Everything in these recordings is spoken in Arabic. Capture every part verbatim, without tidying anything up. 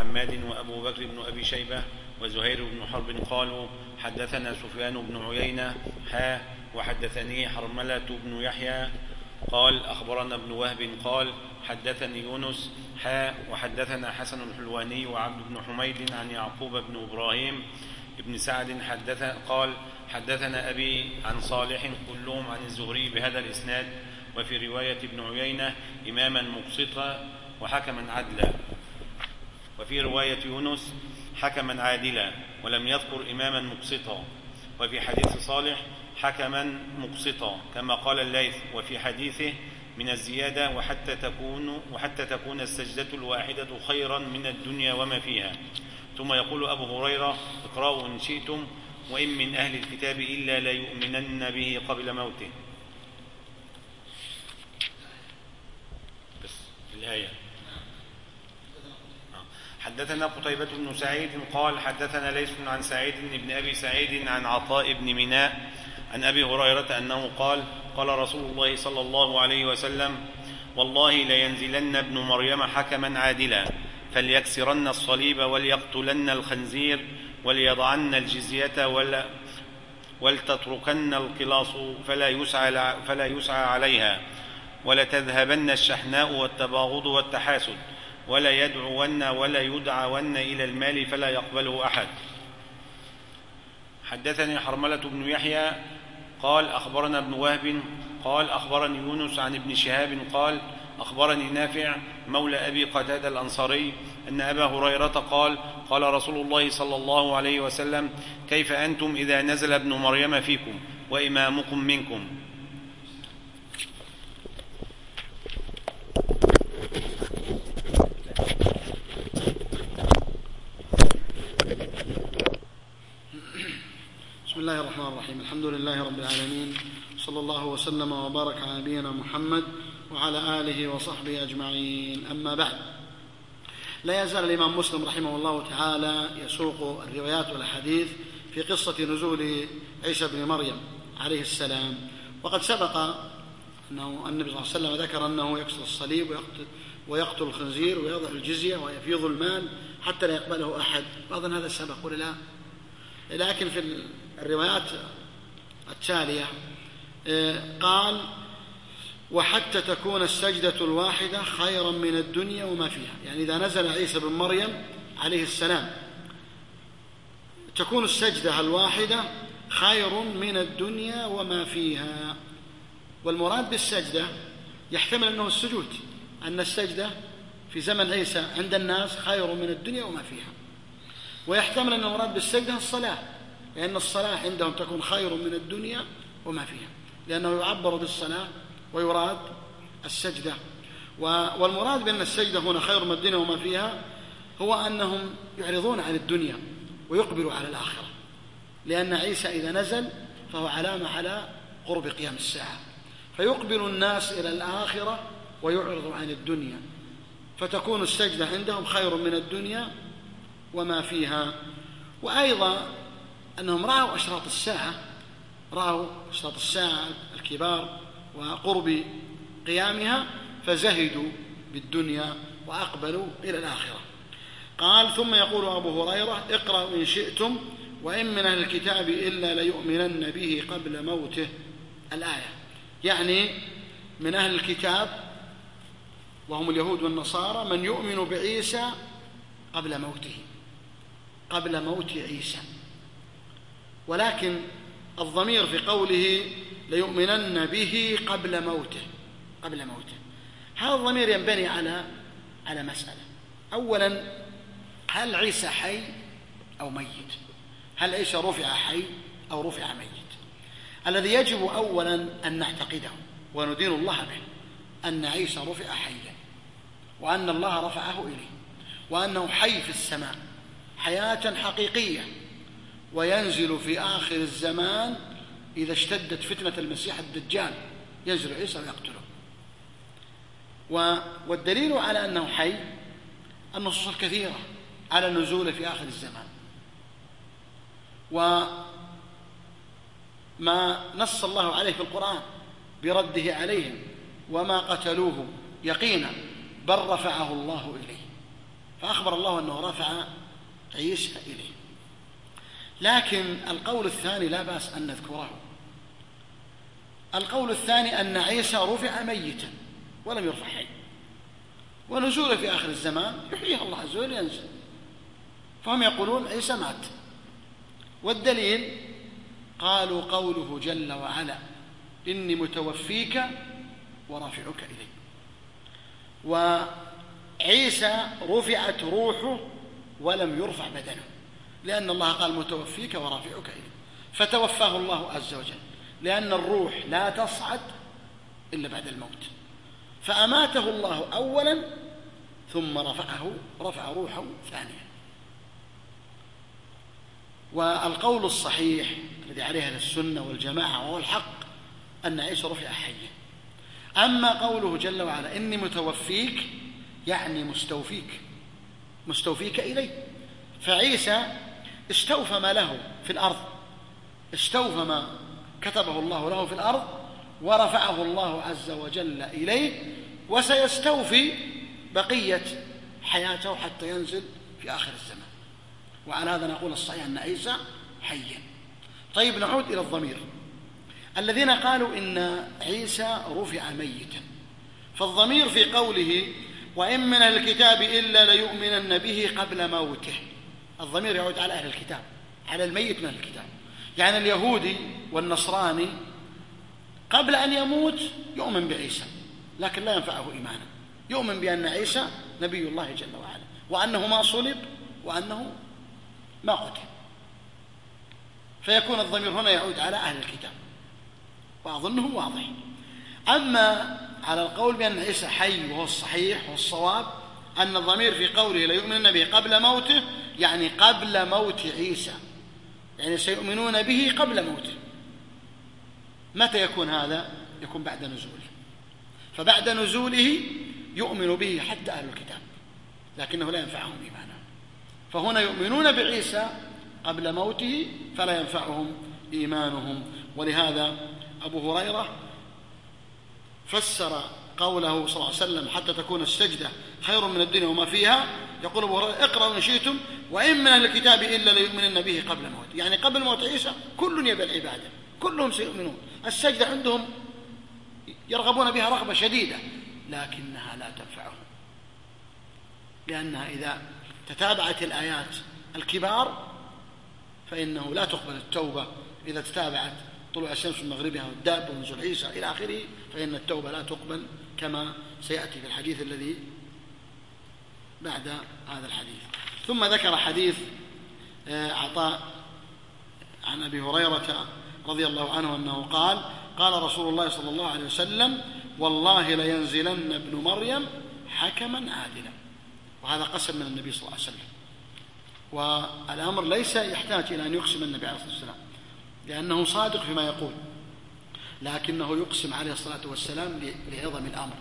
حماد وأبو بكر بن أبي شيبة وزهير بن حرب قالوا حدثنا سفيان بن عيينة ها وحدثني حرملة بن يحيى قال أخبرنا ابن وهب قال حدثني يونس ها وحدثنا حسن الحلواني وعبد بن حميد عن يعقوب بن إبراهيم ابن سعد حدث قال حدثنا أبي عن صالح كلهم عن الزهري بهذا الإسناد، وفي رواية ابن عيينة إماما مقسطا وحكما عدلا، وفي رواية يونس حكما عادلا ولم يذكر إماما مقسطا، وفي حديث صالح حكما مقسطا كما قال الليث، وفي حديثه من الزيادة وحتى تكون, وحتى تكون السجدة الواحدة خيرا من الدنيا وما فيها. ثم يقول أبو هريرة اقرأوا إن شئتم وإن من أهل الكتاب إلا ليؤمنن به قبل موته. بس الآية. حدثنا قتيبة بن سعيد قال حدثنا ليث عن سعيد بن أبي سعيد عن عطاء بن مناء عن أبي هريرة أنه قال قال رسول الله صلى الله عليه وسلم والله لينزلن ابن مريم حكما عادلا فليكسرن الصليب وليقتلن الخنزير وليضعن الجزية ولا ولتتركن القلاص فلا يسعى, فلا يسعى عليها ولتذهبن الشحناء والتباغض والتحاسد ولا يدعون ولا يدعون إلى المال فلا يقبله أحد. حدثني حرملة بن يحيى قال أخبرنا ابن وهب قال أخبرني يونس عن ابن شهاب قال أخبرني نافع مولى أبي قتادة الأنصاري أن أبا هريرة قال قال رسول الله صلى الله عليه وسلم كيف أنتم إذا نزل ابن مريم فيكم وإمامكم منكم؟ بسم الله الرحمن الرحيم. الحمد لله رب العالمين، صلى الله وسلم وبارك على نبينا محمد وعلى آله وصحبه أجمعين. أما بعد، لا يزال الإمام مسلم رحمه الله تعالى يسوق الروايات والأحاديث في قصة نزول عيسى بن مريم عليه السلام، وقد سبق أنه النبي صلى الله عليه وسلم ذكر أنه يكسر الصليب ويقتل, ويقتل الخنزير ويضع الجزية ويفيض المال حتى لا يقبله أحد. أظن هذا سبق ولا لا؟ لكن في الروايات التالية قال وحتى تكون السجدة الواحدة خيرا من الدنيا وما فيها، يعني إذا نزل عيسى بن مريم عليه السلام تكون السجدة الواحدة خير من الدنيا وما فيها. والمراد بالسجدة يحتمل أنه السجود، أن السجدة في زمن عيسى عند الناس خير من الدنيا وما فيها، ويحتمل أن المراد بالسجدة الصلاة، لأن الصلاة عندهم تكون خير من الدنيا وما فيها، لأنه يعبر بالصلاة ويراد السجدة. والمراد بأن السجدة هنا خير من الدنيا وما فيها هو أنهم يعرضون عن الدنيا ويقبلوا على الآخرة، لأن عيسى إذا نزل فهو علامة على قرب قيام الساعة، فيقبل الناس إلى الآخرة ويعرض عن الدنيا، فتكون السجدة عندهم خير من الدنيا وما فيها. وأيضا أنهم رأوا أشراط الساعة، رأوا أشراط الساعة الكبار وقرب قيامها فزهدوا بالدنيا وأقبلوا إلى الآخرة. قال ثم يقول أبو هريرة اقرأوا إن شئتم وإن من أهل الكتاب إلا ليؤمنن به قبل موته، الآية، يعني من أهل الكتاب وهم اليهود والنصارى من يؤمن بعيسى قبل موته، قبل موت عيسى، ولكن الضمير في قوله ليؤمنن به قبل موته، قبل موته هذا الضمير ينبني على على مسألة. أولا، هل عيسى حي أو ميت؟ هل عيسى رفع حي أو رفع ميت؟ الذي يجب أولا أن نعتقده وندين الله به أن عيسى رفع حيا، وأن الله رفعه إليه، وأنه حي في السماء حياة حقيقية، وينزل في آخر الزمان إذا اشتدت فتنة المسيح الدجال ينزل عيسى ويقتله. والدليل على أنه حي النصوص الكثيرة على النزول في آخر الزمان، وما نص الله عليه في القرآن برده عليهم وما قتلوه يقينا بل رفعه الله إليه. فأخبر الله أنه رفع عيسى إليه. لكن القول الثاني لا بأس أن نذكره. القول الثاني أن عيسى رفع ميتا ولم يرفع حي، ونزوله في آخر الزمان يحييه الله عز وجل ينزل، فهم يقولون عيسى مات. والدليل قالوا قوله جل وعلا إني متوفيك ورافعك إلي. وعيسى رفعت روحه ولم يرفع بدنه، لأن الله قال متوفيك ورافعك إلي، فتوفاه الله عز وجل، لأن الروح لا تصعد إلا بعد الموت، فأماته الله أولا ثم رفعه رفع روحه ثانيا. والقول الصحيح الذي عليه أهل السنة والجماعة وهو الحق أن عيسى رفع حيا. أما قوله جل وعلا إني متوفيك يعني مستوفيك مستوفيك إلي، فعيسى استوفى ما له في الأرض، استوفى ما كتبه الله له في الأرض ورفعه الله عز وجل إليه، وسيستوفي بقية حياته حتى ينزل في آخر الزمان. وعلى هذا نقول الصحيح أن عيسى حيا. طيب نعود إلى الضمير. الذين قالوا إن عيسى رفع ميتا، فالضمير في قوله وإن من أهل الكتاب إلا ليؤمنن به قبل موته، الضمير يعود على أهل الكتاب، على الميت من أهل الكتاب. يعني اليهودي والنصراني قبل أن يموت يؤمن بعيسى، لكن لا ينفعه إيمانا، يؤمن بأن عيسى نبي الله جل وعلا، وأنه ما صلب، وأنه ما قتل. فيكون الضمير هنا يعود على أهل الكتاب، وأظنه واضح. أما على القول بأن عيسى حي وهو الصحيح والصواب أن الضمير في قوله ليؤمنن به قبل موته، يعني قبل موت عيسى، يعني سيؤمنون به قبل موته. متى يكون هذا؟ يكون بعد نزوله، فبعد نزوله يؤمن به حتى أهل الكتاب، لكنه لا ينفعهم إيمانا. فهنا يؤمنون بعيسى قبل موته فلا ينفعهم إيمانهم. ولهذا أبو هريرة فسر قوله صلى الله عليه وسلم حتى تكون السجدة خير من الدنيا وما فيها، يقول أبو هريرة اقرأوا إن شئتم وإن من أهل الكتاب إلا ليؤمنن به قبل موت، يعني قبل موت عيسى كل يبي العبادة، كلهم سيؤمنون. السجدة عندهم يرغبون بها رغبة شديدة، لكنها لا تنفعهم، لأنها إذا تتابعت الآيات الكبار فإنه لا تقبل التوبة. إذا تتابعت طلوع الشمس من مغربها والدابة ونزول عيسى إلى آخره فإن التوبة لا تقبل، كما سيأتي في الحديث الذي بعد هذا الحديث. ثم ذكر حديث عطاء عن أبي هريرة رضي الله عنه أنه قال قال رسول الله صلى الله عليه وسلم والله لينزلن ابن مريم حكما عادلا. وهذا قسم من النبي صلى الله عليه وسلم، والأمر ليس يحتاج إلى أن يقسم النبي عليه الصلاة والسلام لأنه صادق فيما يقول، لكنه يقسم عليه الصلاة والسلام لعظم الأمر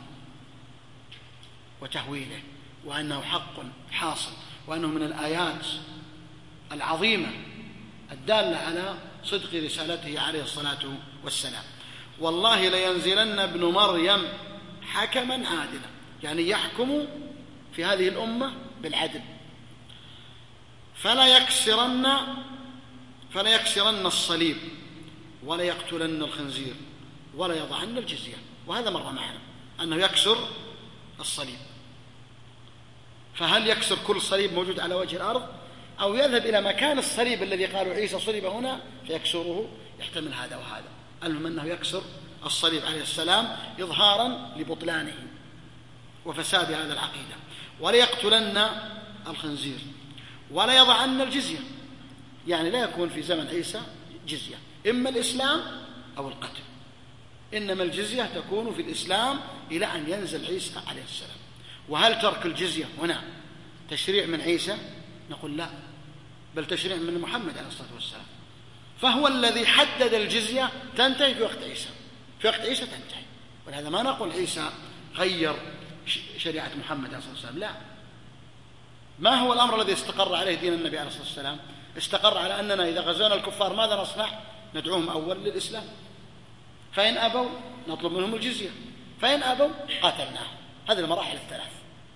وتهويله، وأنه حق حاصل، وأنه من الآيات العظيمة الدالة على صدق رسالته عليه الصلاة والسلام. والله لينزلن ابن مريم حكما عادلا، يعني يحكم في هذه الأمة بالعدل، فلا يكسرن فلا يكسرن الصليب ولا يقتلن الخنزير ولا يضعن الجزية. وهذا مر معنا أنه يكسر الصليب، فهل يكسر كل صليب موجود على وجه الأرض أو يذهب إلى مكان الصليب الذي قالوا عيسى صلب هنا فيكسره؟ يحتمل هذا وهذا. المهم أنه يكسر الصليب عليه السلام إظهارا لبطلانه وفساد هذا العقيدة. ولا يقتلن الخنزير ولا يضعن الجزية، يعني لا يكون في زمن عيسى جزية، إما الإسلام أو القتل، إنما الجزية تكون في الإسلام إلى أن ينزل عيسى عليه السلام. وهل ترك الجزية هنا تشريع من عيسى؟ نقول لا، بل تشريع من محمد عليه الصلاة والسلام، فهو الذي حدد الجزية تنتهي في وقت عيسى، في وقت عيسى تنتهي. ولهذا ما نقول عيسى غير شريعة محمد عليه الصلاة والسلام، لا. ما هو الأمر الذي استقر عليه دين النبي عليه الصلاة والسلام؟ استقر على أننا إذا غزونا الكفار ماذا نصنع؟ ندعوهم أول للإسلام، فإن أبوا نطلب منهم الجزية، فإن أبوا قاتلناهم. هذه المراحل الثلاث.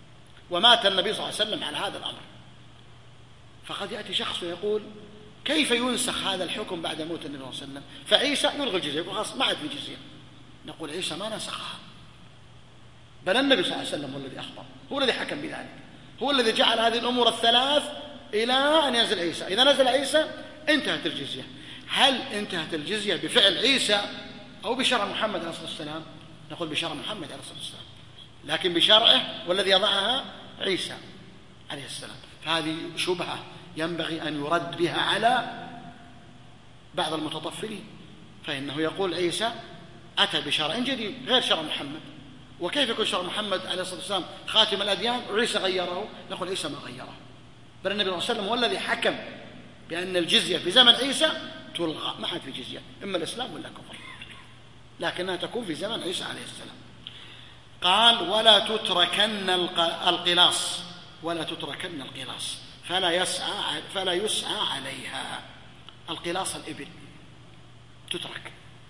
ومات النبي صلى الله عليه وسلم على هذا الأمر. فقد يأتي شخص ويقول كيف ينسخ هذا الحكم بعد موت النبي صلى الله عليه وسلم؟ فعيسى يلغي الجزية، يقول خلاص ما عاد في جزية. نقول عيسى ما نسخها، بل النبي صلى الله عليه وسلم هو الذي أخبر، هو الذي حكم بذلك، هو الذي جعل هذه الأمور الثلاث إلى أن ينزل عيسى. إذا نزل عيسى انتهت الجزية. هل انتهت الجزية بفعل عيسى أو بشرع محمد عليه الصلاة والسلام؟ نقول بشرع محمد عليه الصلاة والسلام، لكن بشرعه والذي يضعها عيسى عليه السلام. فهذه شبهة ينبغي أن يرد بها على بعض المتطفلين، فإنه يقول عيسى أتى بشرع جديد غير شرع محمد. وكيف يكون شرع محمد عليه الصلاة والسلام خاتم الأديان وعيسى غيره؟ نقول عيسى ما غيره، بل النبي صلى الله عليه وسلم هو الذي حكم بأن الجزية في زمن عيسى تلغى، ما عاد في جزية، إما الإسلام ولا كفر، لكنها تكون في زمن عيسى عليه السلام. قال ولا تتركن القلاص، ولا تتركن القلاص فلا يسعى فلا يسعى عليها. القلاص الإبل تترك،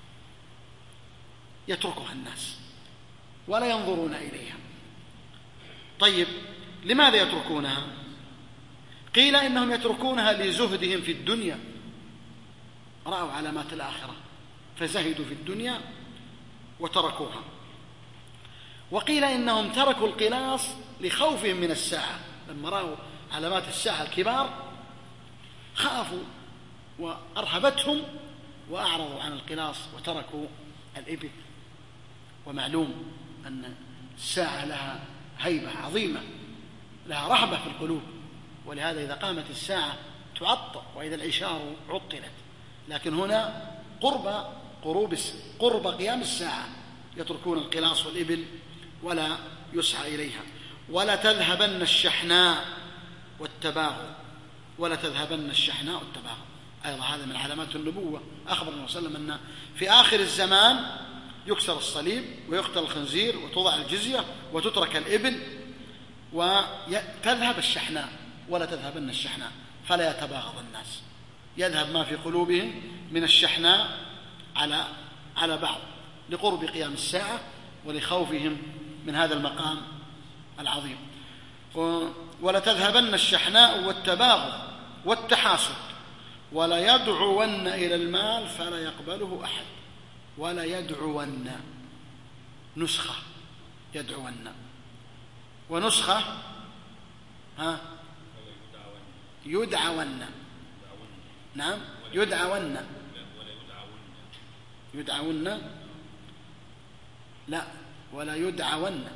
يتركها الناس ولا ينظرون إليها. طيب لماذا يتركونها؟ قيل إنهم يتركونها لزهدهم في الدنيا، رأوا علامات الآخرة فزهدوا في الدنيا وتركوها. وقيل إنهم تركوا القلاص لخوفهم من الساعة، لما رأوا علامات الساعة الكبار خافوا وأرهبتهم وأعرضوا عن القلاص وتركوا الإبل. ومعلوم أن الساعة لها هيبة عظيمة، لها رهبة في القلوب، ولهذا إذا قامت الساعة تعطل وإذا العشار عطلت. لكن هنا قرب قروب قرب قيام الساعة يتركون القلاص والإبل ولا يسعى إليها. ولا تذهبن الشحناء والتباغض، ولا تذهبن الشحناء والتباغض، أيضا هذا من علامات النبوة. أخبر النبي صلى الله عليه وسلم أن في آخر الزمان يكسر الصليب ويقتل الخنزير وتوضع الجزية وتترك الإبل وتذهب الشحناء. ولا تذهبن الشحناء فلا يتباغض الناس، يذهب ما في قلوبهم من الشحناء على على بعض لقرب قيام الساعة ولخوفهم من هذا المقام العظيم. ولا تذهبن الشحناء والتباغض والتحاسد. ولا يدعون إلى المال فلا يقبله أحد. ولا يدعون، نسخة يدعون، ونسخة ها يدعون، نعم يدعون، يدعون لا ولا يدعون،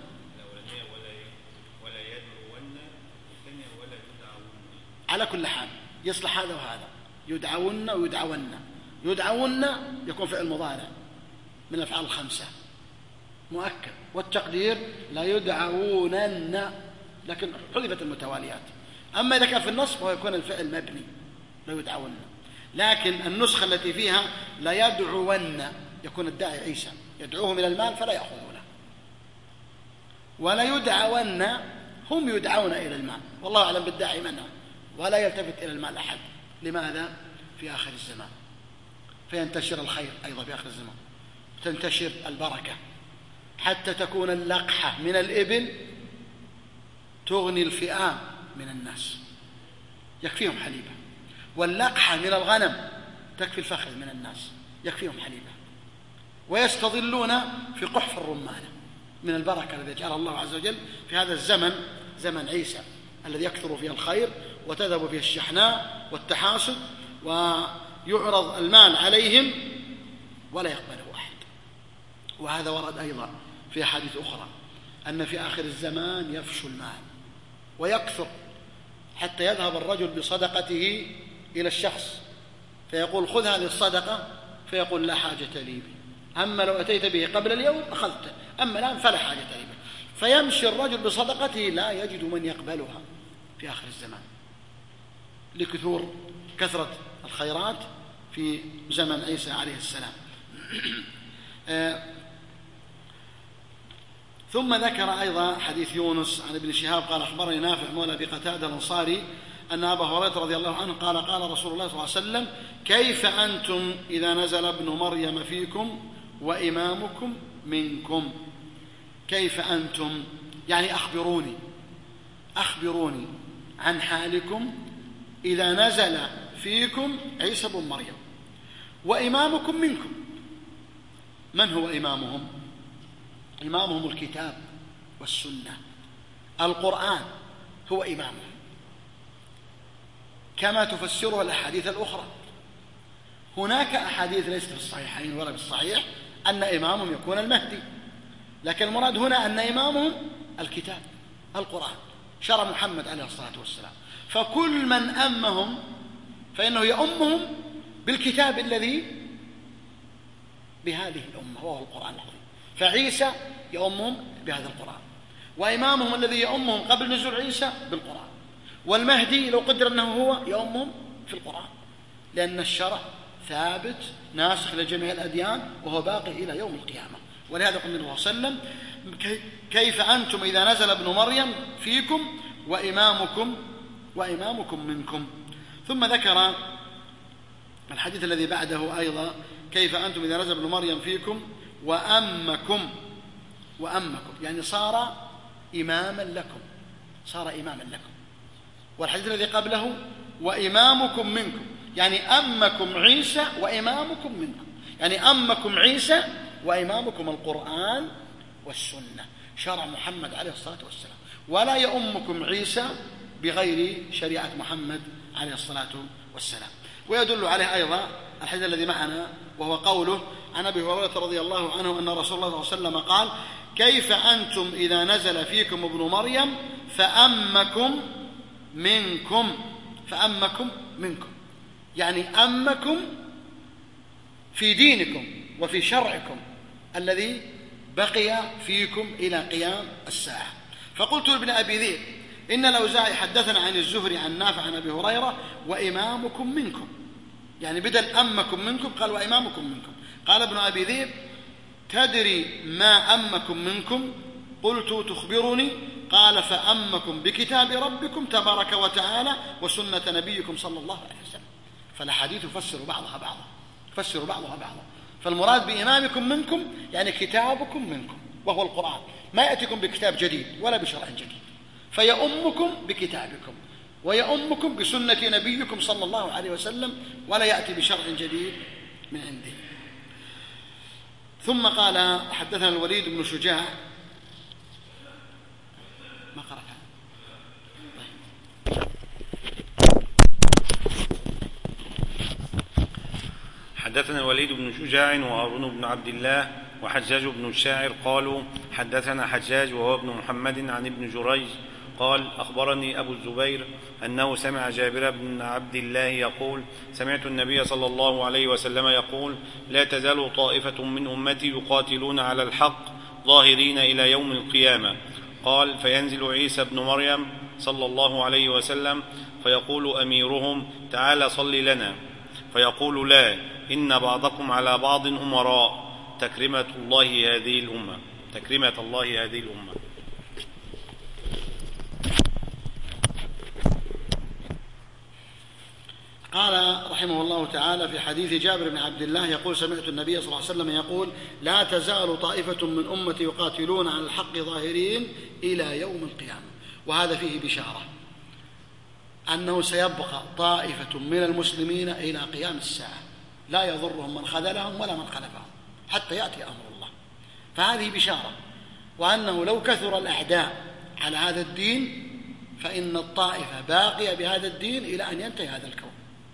على كل حال يصلح هذا وهذا، يدعون ويدعون. يدعون يكون فعل مضارع من الأفعال الخمسة مؤكد، والتقدير لا يدعونن، لكن حذفت المتواليات. أما إذا كان في النصب هو يكون الفعل مبني لا يدعون. لكن النسخة التي فيها لا يدعون يكون الداعي عيسى، يدعوهم إلى المال فلا يأخذونه. ولا يدعون هم يدعون إلى المال، والله أعلم بالداعي من هو، ولا يلتفت إلى المال أحد. لماذا؟ في آخر الزمان فينتشر الخير أيضا في آخر الزمان، تنتشر البركة حتى تكون اللقحة من الإبل تغني الفئام من الناس، يكفيهم حليبة، واللقحة من الغنم تكفي الفخذ من الناس، يكفيهم حليبة. ويستظلون في قحف الرمانة من البركة الذي جعلها الله عز وجل في هذا الزمن، زمن عيسى الذي يكثر فيه الخير وتذهب فيه الشحناء والتحاسد ويعرض المال عليهم ولا يقبله أحد. وهذا ورد أيضا في أحاديث أخرى أن في آخر الزمان يفشو المال ويكثر حتى يذهب الرجل بصدقته إلى الشخص فيقول خذ هذه الصدقة، فيقول لا حاجة لي به، أما لو أتيت به قبل اليوم أخذته، أما الآن فلا حاجة لي به. فيمشي الرجل بصدقته لا يجد من يقبلها في آخر الزمان لكثور كثرة الخيرات في زمن عيسى عليه السلام. ثم ذكر أيضا حديث يونس عن ابن شهاب قال أخبرني نافع مولى أبي قتادة الأنصاري أن أبا هريرة رضي الله عنه قال قال رسول الله صلى الله عليه وسلم كيف أنتم إذا نزل ابن مريم فيكم وإمامكم منكم؟ كيف أنتم يعني أخبروني، أخبروني عن حالكم إذا نزل فيكم عيسى بن مريم وإمامكم منكم. من هو إمامهم؟ إمامهم الكتاب والسنة، القرآن هو إمامهم كما تفسره الأحاديث الأخرى. هناك أحاديث ليست في الصحيحين ولا بالصحيح أن إمامهم يكون المهدي، لكن المراد هنا أن إمامهم الكتاب القرآن، شرع محمد عليه الصلاة والسلام. فكل من أمهم فإنه يؤمهم بالكتاب الذي بهذه الأمة وهو القرآن العظيم. فعيسى يؤمهم بهذا القرآن، وإمامهم الذي يؤمهم قبل نزول عيسى بالقرآن، والمهدي لو قدر أنه هو يؤمهم في القرآن، لأن الشرع ثابت ناسخ لجميع الأديان وهو باقي إلى يوم القيامة. ولهذا قال النبي صلى الله عليه وسلم: كيف أنتم إذا نزل ابن مريم فيكم وإمامكم وإمامكم منكم. ثم ذكر الحديث الذي بعده أيضا: كيف أنتم إذا نزل ابن مريم فيكم وأمكم وأمكم، يعني صار إماما لكم، صار إماما لكم. والحديث الذي قبله: وإمامكم منكم، يعني أمكم عيسى وإمامكم منكم، يعني أمكم عيسى وإمامكم القرآن والسنة، شرع محمد عليه الصلاة والسلام. ولا يؤمكم عيسى بغير شريعة محمد عليه الصلاة والسلام. ويدل عليه أيضا الحديث الذي معنا، وهو قوله عن أبي هريرة رضي الله عنه أن رسول الله صلى الله عليه وسلم قال: كيف أنتم إذا نزل فيكم ابن مريم فأمكم منكم، فأمكم منكم، يعني أمكم في دينكم وفي شرعكم الذي بقي فيكم إلى قيام الساعة. فقلت لابن أبي ذئب: إن الأوزاعي حدثنا عن الزهري عن نافع عن أبي هريرة وإمامكم منكم، يعني بدل أمكم منكم قال وإمامكم منكم. قال ابن أبي ذئب: تدري ما أمكم منكم؟ قلت: تخبرني. قال: فأمكم بكتاب ربكم تبارك وتعالى وسنة نبيكم صلى الله عليه وسلم. فالأحاديث تفسر بعضها بعضا، تفسر بعضها بعضا. فالمراد بإمامكم منكم يعني كتابكم منكم وهو القرآن، ما يأتيكم بكتاب جديد ولا بشرع جديد، فيأمكم بكتابكم ويأمكم بسنة نبيكم صلى الله عليه وسلم، ولا يأتي بشرع جديد من عنده. ثم قال: حدثنا الوليد بن شجاع. ما قرأت حدثنا الوليد بن شجاع وهارون بن عبد الله وحجاج بن الشاعر قالوا: حدثنا حجاج وهو ابن محمد عن ابن جريج قال: أخبرني أبو الزبير أنه سمع جابر بن عبد الله يقول: سمعت النبي صلى الله عليه وسلم يقول: لا تزال طائفة من أمتي يقاتلون على الحق ظاهرين إلى يوم القيامة. قال: فينزل عيسى بن مريم صلى الله عليه وسلم فيقول أميرهم: تعال صل لنا، فيقول: لا، إن بعضكم على بعض أمراء، تكرمة الله هذه الأمة، تكرمة الله هذه الأمة. قال رحمه الله تعالى في حديث جابر بن عبد الله يقول: سمعت النبي صلى الله عليه وسلم يقول: لا تزال طائفة من أمتي يقاتلون على الحق ظاهرين إلى يوم القيامة. وهذا فيه بشارة أنه سيبقى طائفة من المسلمين إلى قيام الساعة لا يضرهم من خذلهم ولا من خلفهم حتى يأتي أمر الله. فهذه بشارة، وأنه لو كثر الأعداء على هذا الدين فإن الطائفة باقية بهذا الدين إلى أن ينتهي هذا الكون.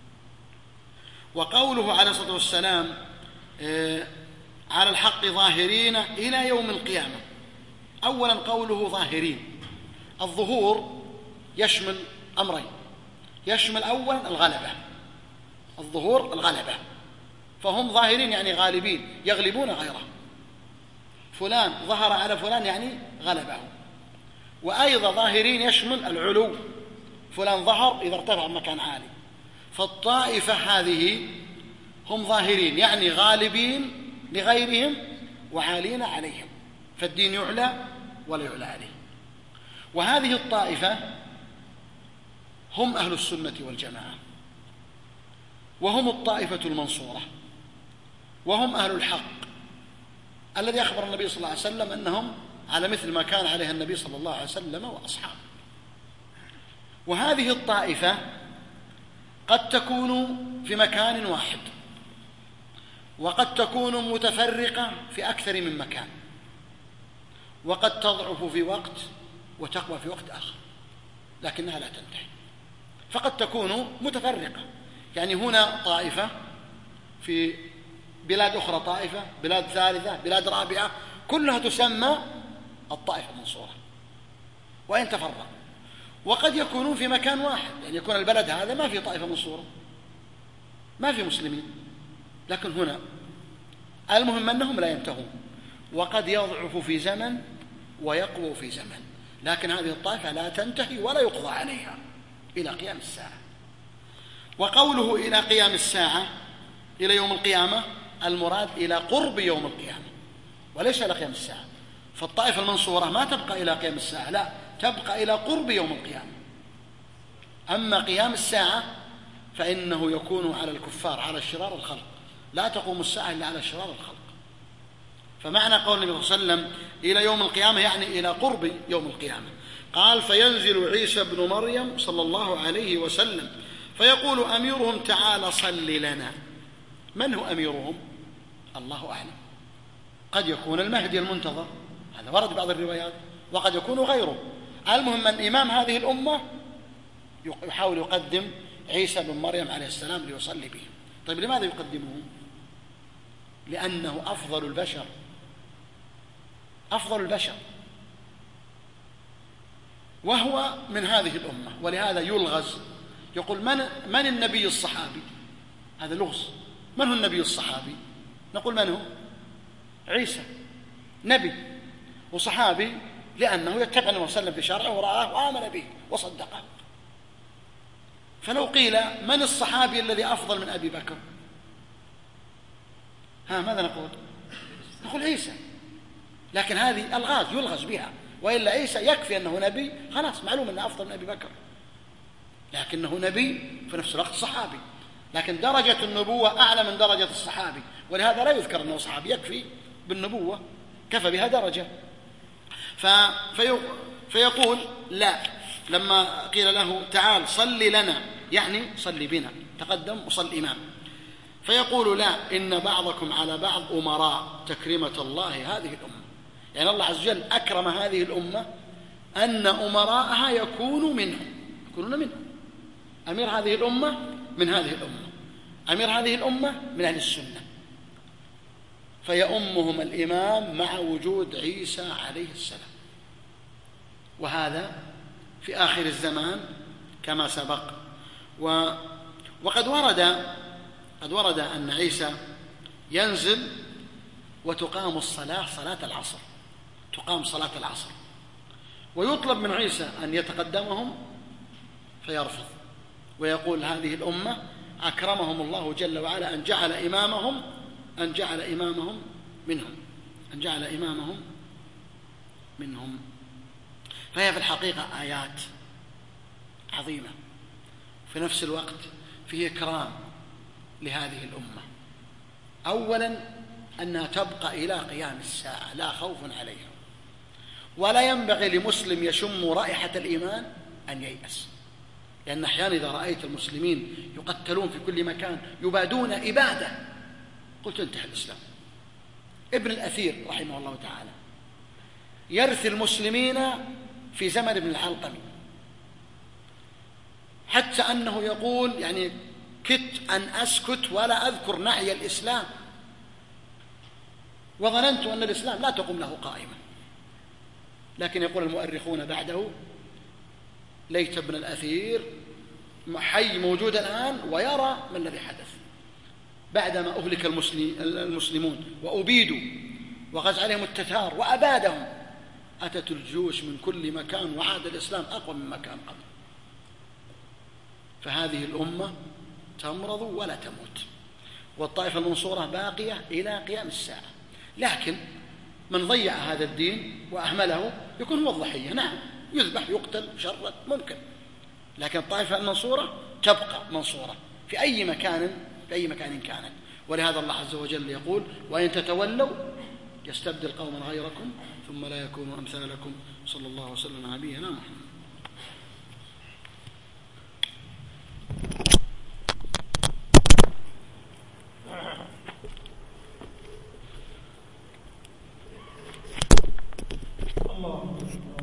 وقوله عليه الصلاة والسلام على الحق ظاهرين إلى يوم القيامة، أولا قوله ظاهرين، الظهور يشمل أمرين، يشمل أولا الغلبة، الظهور الغلبة، فهم ظاهرين يعني غالبين، يغلبون غيره. فلان ظهر على فلان يعني غلبه. وأيضا ظاهرين يشمل العلو، فلان ظهر إذا ارتفع مكان عالي. فالطائفة هذه هم ظاهرين يعني غالبين لغيرهم وعالين عليهم، فالدين يعلى ولا يعلى عليه. وهذه الطائفة هم أهل السنة والجماعة، وهم الطائفة المنصورة، وهم أهل الحق الذي أخبر النبي صلى الله عليه وسلم أنهم على مثل ما كان عليه النبي صلى الله عليه وسلم وأصحابه. وهذه الطائفة قد تكون في مكان واحد، وقد تكون متفرقة في أكثر من مكان، وقد تضعف في وقت وتقوى في وقت آخر، لكنها لا تنتهي. فقد تكون متفرقة، يعني هنا طائفة، في بلاد أخرى طائفة، بلاد ثالثة، بلاد رابعة، كلها تسمى الطائفة المنصورة وإن تفرق. وقد يكونون في مكان واحد، يعني يكون البلد هذا ما في طائفة منصورة، ما في مسلمين، لكن هنا المهم أنهم لا ينتهون، وقد يضعف في زمن ويقوى في زمن، لكن هذه الطائفة لا تنتهي ولا يقضى عليها إلى قيام الساعة. وقوله إلى قيام الساعة إلى يوم القيامة، المراد إلى قرب يوم القيامة وليس إلى قيام الساعة. فالطائفة المنصورة ما تبقى إلى قيام الساعة، لا، تبقى إلى قرب يوم القيامة. أما قيام الساعة فإنه يكون على الكفار، على شرار الخلق، لا تقوم الساعة إلا على شرار الخلق. فمعنى قول النبي صلى الله عليه وسلم إلى يوم القيامة يعني إلى قرب يوم القيامة. قال: فينزل عيسى بن مريم صلى الله عليه وسلم فيقول أميرهم: تعال صل لنا. من هو أميرهم؟ الله أعلم، قد يكون المهدي المنتظر، هذا ورد بعض الروايات، وقد يكون غيره. المهم أن إمام هذه الأمة يحاول يقدم عيسى بن مريم عليه السلام ليصلي به. طيب لماذا يقدمه؟ لأنه أفضل البشر، أفضل البشر، وهو من هذه الأمة، ولهذا يلغز، يقول: من, من النبي الصحابي؟ هذا لغز. من هو النبي الصحابي؟ نقول: من هو؟ عيسى، نبي وصحابي، لأنه يتبع النبي صلى الله عليه وسلم في شرعه ورآه وآمن به وصدقه. فلو قيل: من الصحابي الذي أفضل من أبي بكر؟ ها ماذا نقول؟ نقول عيسى. لكن هذه الغاز يلغز بها، وإلا عيسى يكفي أنه نبي، خلاص معلوم أنه أفضل من أبي بكر، لكنه نبي في نفس الوقت صحابي، لكن درجة النبوة أعلى من درجة الصحابي، ولهذا لا يذكر أنه صحابي، يكفي بالنبوة، كفى بها درجة. في فيقول: لا، لما قيل له تعال صل لنا يعني صل بنا، تقدم وصل إمام، فيقول: لا، إن بعضكم على بعض أمراء تكريمة الله هذه الأمة. يعني الله عز وجل أكرم هذه الأمة أن أمراءها يكونوا منهم، يكونون منهم. أمير هذه الأمة من هذه الأمة، أمير هذه الأمة من أهل السنة، فيأمهم الإمام مع وجود عيسى عليه السلام. وهذا في آخر الزمان كما سبق. و وقد ورد قد ورد أن عيسى ينزل وتقام الصلاة، صلاة العصر، تقام صلاة العصر، ويطلب من عيسى أن يتقدمهم فيرفض، ويقول: هذه الأمة أكرمهم الله جل وعلا أن جعل إمامهم أن جعل إمامهم منهم أن جعل إمامهم منهم. فهي في الحقيقة آيات عظيمة، في نفس الوقت فيه إكرام لهذه الأمة. أولا أنها تبقى إلى قيام الساعة لا خوف عليها، ولا ينبغي لمسلم يشم رائحة الإيمان أن ييأس، لأن أحيانا إذا رأيت المسلمين يقتلون في كل مكان، يبادون إبادة، قلت انتهى الإسلام. ابن الأثير رحمه الله تعالى يرثي المسلمين في زمن ابن العلقمي، حتى أنه يقول: يعني كدت أن أسكت ولا أذكر نعي الإسلام، وظننت أن الإسلام لا تقوم له قائمة. لكن يقول المؤرخون بعده: ليت ابن الأثير حي موجود الآن ويرى ما الذي حدث بعدما أهلك المسلمون وأبيدوا وغز عليهم التتار وأبادهم، أتت الجيوش من كل مكان وعاد الإسلام أقوى مما كان قبل. فهذه الأمة تمرض ولا تموت، والطائفة المنصورة باقية إلى قيام الساعة. لكن من ضيع هذا الدين وأهمله يكون هو الضحية، نعم، يذبح، يقتل، يشرد، ممكن، لكن الطائفة المنصورة تبقى منصورة في أي مكان في أي مكان كانت. ولهذا الله عز وجل يقول: وإن تتولوا يستبدل قوما غيركم ثم لا يكونوا أمثالكم. صلى الله وسلم على نبينا محمد. الله.